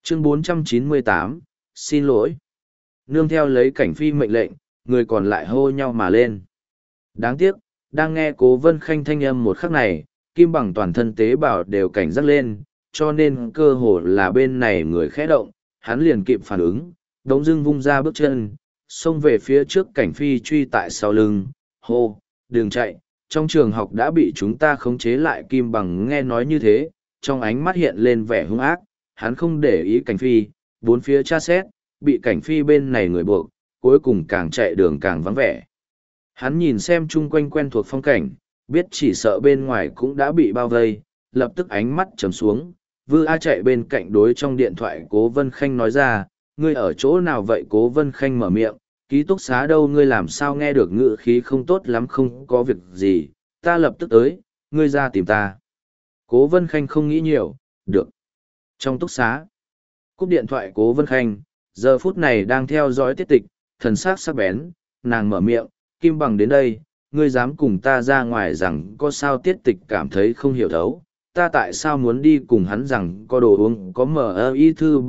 Chương 498, xin lỗi. Nương theo lấy cảnh phi mệnh lệnh, người còn lại hô nhau mà lên. Đáng tiếc, đang nghe Cố Vân Khanh thanh âm một khắc này, Kim Bằng toàn thân tế bào đều cảnh giác lên, cho nên cơ hồ là bên này người khẽ động, hắn liền kịp phản ứng, đống dưng vung ra bước chân, xông về phía trước cảnh phi truy tại sau lưng, hô, đừng chạy, trong trường học đã bị chúng ta khống chế lại. Kim Bằng nghe nói như thế, trong ánh mắt hiện lên vẻ hung ác, hắn không để ý cảnh phi, bốn phía tra xét, bị cảnh phi bên này người buộc, cuối cùng càng chạy đường càng vắng vẻ. Hắn nhìn xem chung quanh quen thuộc phong cảnh, biết chỉ sợ bên ngoài cũng đã bị bao vây, lập tức ánh mắt trầm xuống, Vư A chạy bên cạnh đối trong điện thoại Cố Vân Khanh nói ra, ngươi ở chỗ nào vậy? Cố Vân Khanh mở miệng, ký túc xá đâu? Ngươi làm sao nghe được ngữ khí không tốt lắm? Không có việc gì, ta lập tức tới, ngươi ra tìm ta. Cố Vân Khanh không nghĩ nhiều, được. Trong túc xá, cúp điện thoại Cố Vân Khanh, giờ phút này đang theo dõi tiết tịch, thần sắc sắc bén, nàng mở miệng, Kim Bằng đến đây, ngươi dám cùng ta ra ngoài rằng có sao? Tiết tịch cảm thấy không hiểu thấu, ta tại sao muốn đi cùng hắn rằng có đồ uống, có MI thư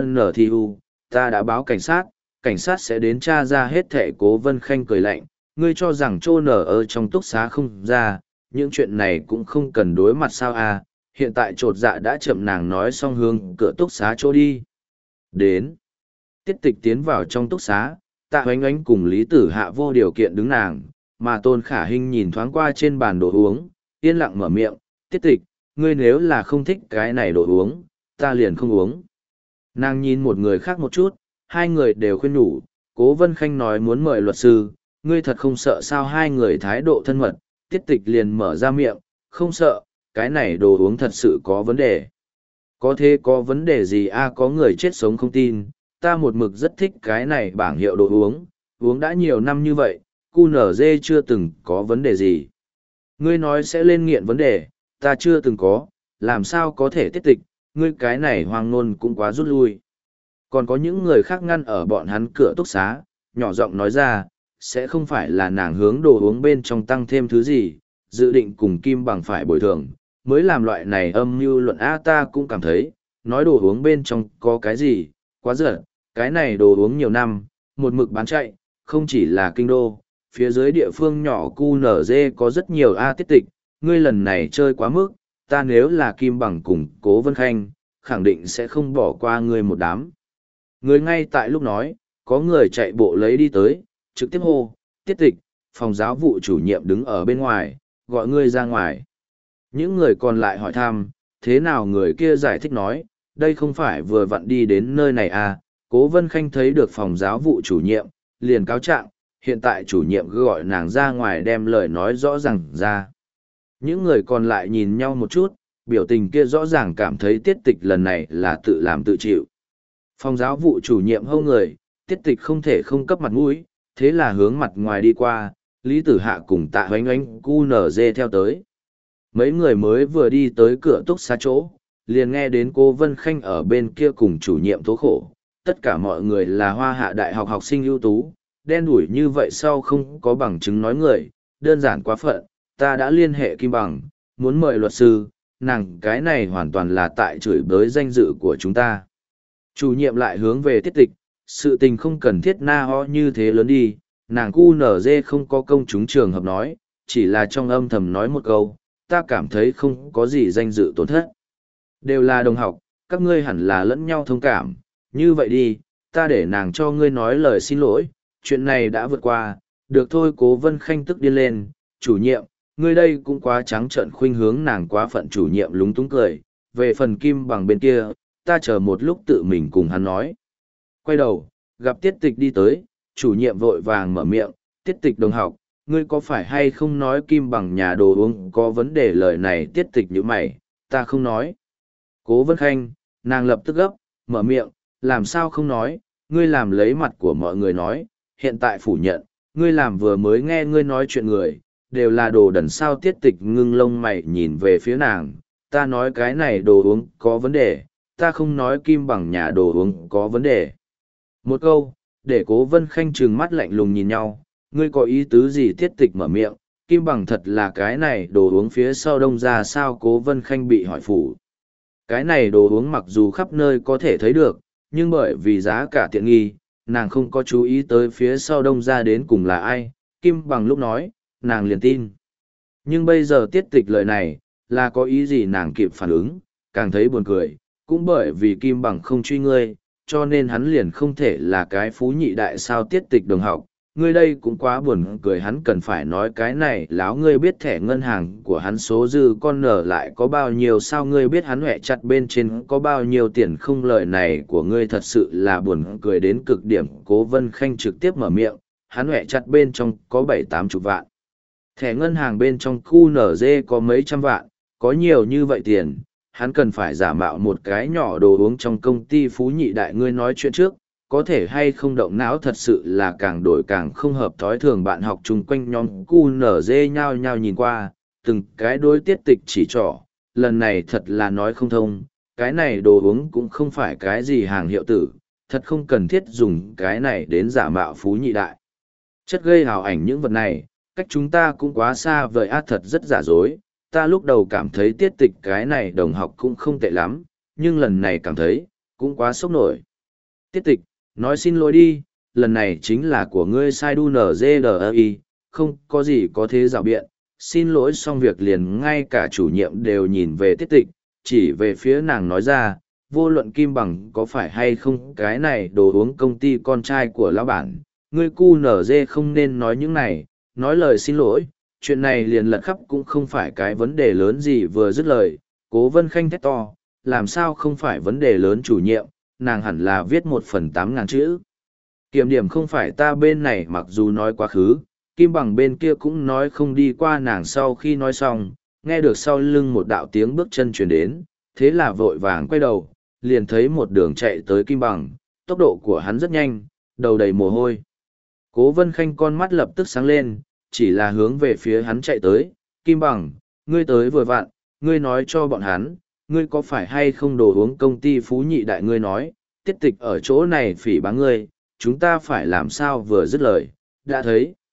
BNTU, ta đã báo cảnh sát sẽ đến tra ra hết thẻ. Cố Vân Khanh cười lạnh, ngươi cho rằng trô nở ở trong túc xá không ra, những chuyện này cũng không cần đối mặt sao à? Hiện tại trột dạ đã chậm, nàng nói xong hướng cửa túc xá chỗ đi. Đến. Tiết tịch tiến vào trong túc xá, Tạ Hoánh Ánh cùng Lý Tử Hạ vô điều kiện đứng nàng, mà Tôn Khả Hinh nhìn thoáng qua trên bàn đồ uống, yên lặng mở miệng, Tiết tịch, ngươi nếu là không thích cái này đồ uống, ta liền không uống. Nàng nhìn một người khác một chút, hai người đều khuyên nhủ, Cố Vân Khanh nói muốn mời luật sư, ngươi thật không sợ sao? Hai người thái độ thân mật, Tiết tịch liền mở ra miệng, không sợ, cái này đồ uống thật sự có vấn đề. Có thế có vấn đề gì a? Có người chết sống không tin, ta một mực rất thích cái này bảng hiệu đồ uống, uống đã nhiều năm như vậy, QNZ chưa từng có vấn đề gì. Ngươi nói sẽ lên nghiện vấn đề, ta chưa từng có, làm sao có thể? Tiết tịch, ngươi cái này hoang ngôn cũng quá rút lui. Còn có những người khác ngăn ở bọn hắn cửa túc xá, nhỏ giọng nói ra, sẽ không phải là nàng hướng đồ uống bên trong tăng thêm thứ gì, dự định cùng Kim Bằng phải bồi thường, mới làm loại này âm mưu luận a? Ta cũng cảm thấy, nói đồ uống bên trong có cái gì, quá dở, cái này đồ uống nhiều năm, một mực bán chạy, không chỉ là kinh đô, phía dưới địa phương nhỏ QNZ có rất nhiều a. Tiết tịch, ngươi lần này chơi quá mức, ta nếu là Kim Bằng cùng Cố Vân Khanh, khẳng định sẽ không bỏ qua ngươi một đám. Người ngay tại lúc nói, có người chạy bộ lấy đi tới, trực tiếp hô, Tiết tịch, phòng giáo vụ chủ nhiệm đứng ở bên ngoài, gọi ngươi ra ngoài. Những người còn lại hỏi thăm, thế nào? Người kia giải thích nói, đây không phải vừa vặn đi đến nơi này à? Cố Vân Khanh thấy được phòng giáo vụ chủ nhiệm, liền cáo trạng, hiện tại chủ nhiệm gọi nàng ra ngoài đem lời nói rõ ràng ra. Những người còn lại nhìn nhau một chút, biểu tình kia rõ ràng cảm thấy Tiết tịch lần này là tự làm tự chịu. Phòng giáo vụ chủ nhiệm hâu người, Tiết tịch không thể không cấp mặt mũi, thế là hướng mặt ngoài đi qua, Lý Tử Hạ cùng Tạ Hoánh Ánh QNZ theo tới. Mấy người mới vừa đi tới cửa túc xá chỗ, liền nghe đến cô Vân Khanh ở bên kia cùng chủ nhiệm tố khổ. Tất cả mọi người là Hoa Hạ Đại học học sinh ưu tú, đen đủi như vậy sau không có bằng chứng nói người, đơn giản quá phận. Ta đã liên hệ Kim Bằng, muốn mời luật sư, nàng cái này hoàn toàn là tại chửi bới danh dự của chúng ta. Chủ nhiệm lại hướng về Tiết tịch, sự tình không cần thiết na ho như thế lớn đi, nàng QNZ không có công chúng trường hợp nói, chỉ là trong âm thầm nói một câu, ta cảm thấy không có gì danh dự tổn thất. Đều là đồng học, các ngươi hẳn là lẫn nhau thông cảm, như vậy đi, ta để nàng cho ngươi nói lời xin lỗi, chuyện này đã vượt qua, được thôi. Cố Vân Khanh tức điên lên, chủ nhiệm, ngươi đây cũng quá trắng trợn, khuynh hướng nàng quá phận. Chủ nhiệm lúng túng cười, về phần Kim Bằng bên kia, ta chờ một lúc tự mình cùng hắn nói. Quay đầu, gặp Tiết tịch đi tới, chủ nhiệm vội vàng mở miệng, Tiết tịch đồng học, ngươi có phải hay không nói Kim Bằng nhà đồ uống có vấn đề? Lời này Tiết tịch như mày, ta không nói. Cố Vân Khanh, nàng lập tức gấp, mở miệng, làm sao không nói, ngươi làm lấy mặt của mọi người nói, hiện tại phủ nhận, ngươi làm vừa mới nghe ngươi nói chuyện người, đều là đồ đần sao? Tiết tịch ngưng lông mày nhìn về phía nàng, ta nói cái này đồ uống có vấn đề, ta không nói Kim Bằng nhà đồ uống có vấn đề. Một câu, để Cố Vân Khanh trừng mắt lạnh lùng nhìn nhau, ngươi có ý tứ gì? Tiết tịch mở miệng, Kim Bằng thật là cái này đồ uống phía sau đông ra sao? Cố Vân Khanh bị hỏi phủ. Cái này đồ uống mặc dù khắp nơi có thể thấy được, nhưng bởi vì giá cả tiện nghi, nàng không có chú ý tới phía sau đông ra đến cùng là ai, Kim Bằng lúc nói, nàng liền tin. Nhưng bây giờ tiết tịch lời này, là có ý gì nàng kịp phản ứng, càng thấy buồn cười, cũng bởi vì Kim Bằng không truy ngươi, cho nên hắn liền không thể là cái phú nhị đại sao tiết tịch đồng học. Ngươi đây cũng quá buồn cười, hắn cần phải nói cái này láo, ngươi biết thẻ ngân hàng của hắn số dư con nở lại có bao nhiêu sao, ngươi biết hắn hẹ chặt bên trên có bao nhiêu tiền không, lời này của ngươi thật sự là buồn cười đến cực điểm. Cố Vân Khanh trực tiếp mở miệng, hắn hẹ chặt bên trong có 7-8 chục vạn. Thẻ ngân hàng bên trong khu NG có mấy trăm vạn, có nhiều như vậy tiền, hắn cần phải giả mạo một cái nhỏ đồ uống trong công ty phú nhị đại. Ngươi nói chuyện trước, có thể hay không động não, thật sự là càng đổi càng không hợp thói thường. Bạn học chung quanh nhóm khu NG nhao nhao nhìn qua, từng cái đối tiết tịch chỉ trỏ, lần này thật là nói không thông, cái này đồ uống cũng không phải cái gì hàng hiệu tử, thật không cần thiết dùng cái này đến giả mạo phú nhị đại. Chất gây hào ảnh những vật này, cách chúng ta cũng quá xa vời á, thật rất giả dối. Ta lúc đầu cảm thấy tiết tịch cái này đồng học cũng không tệ lắm, nhưng lần này cảm thấy, cũng quá sốc nổi. Tiết tịch, nói xin lỗi đi, lần này chính là của ngươi sai đu NGDI, không có gì có thế rào biện. Xin lỗi xong việc liền ngay cả chủ nhiệm đều nhìn về tiết tịch, chỉ về phía nàng nói ra, vô luận Kim Bằng có phải hay không cái này đồ uống công ty con trai của lão bản, ngươi cu nở dê không nên nói những này, nói lời xin lỗi, chuyện này liền lật khắp cũng không phải cái vấn đề lớn gì. Vừa dứt lời, Cố Vân Khanh thét to, làm sao không phải vấn đề lớn chủ nhiệm, nàng hẳn là viết 1/8.000 chữ. Kiểm điểm không phải ta bên này, mặc dù nói quá khứ, Kim Bằng bên kia cũng nói không đi qua. Nàng sau khi nói xong, nghe được sau lưng một đạo tiếng bước chân truyền đến, thế là vội vàng quay đầu, liền thấy một đường chạy tới Kim Bằng, tốc độ của hắn rất nhanh, đầu đầy mồ hôi. Cố Vân Khanh con mắt lập tức sáng lên, chỉ là hướng về phía hắn chạy tới. Kim Bằng, ngươi tới vừa vặn, ngươi nói cho bọn hắn, ngươi có phải hay không đồ uống công ty phú nhị đại, ngươi nói, tiết tịch ở chỗ này phỉ báng ngươi, chúng ta phải làm sao. Vừa dứt lời, đã thấy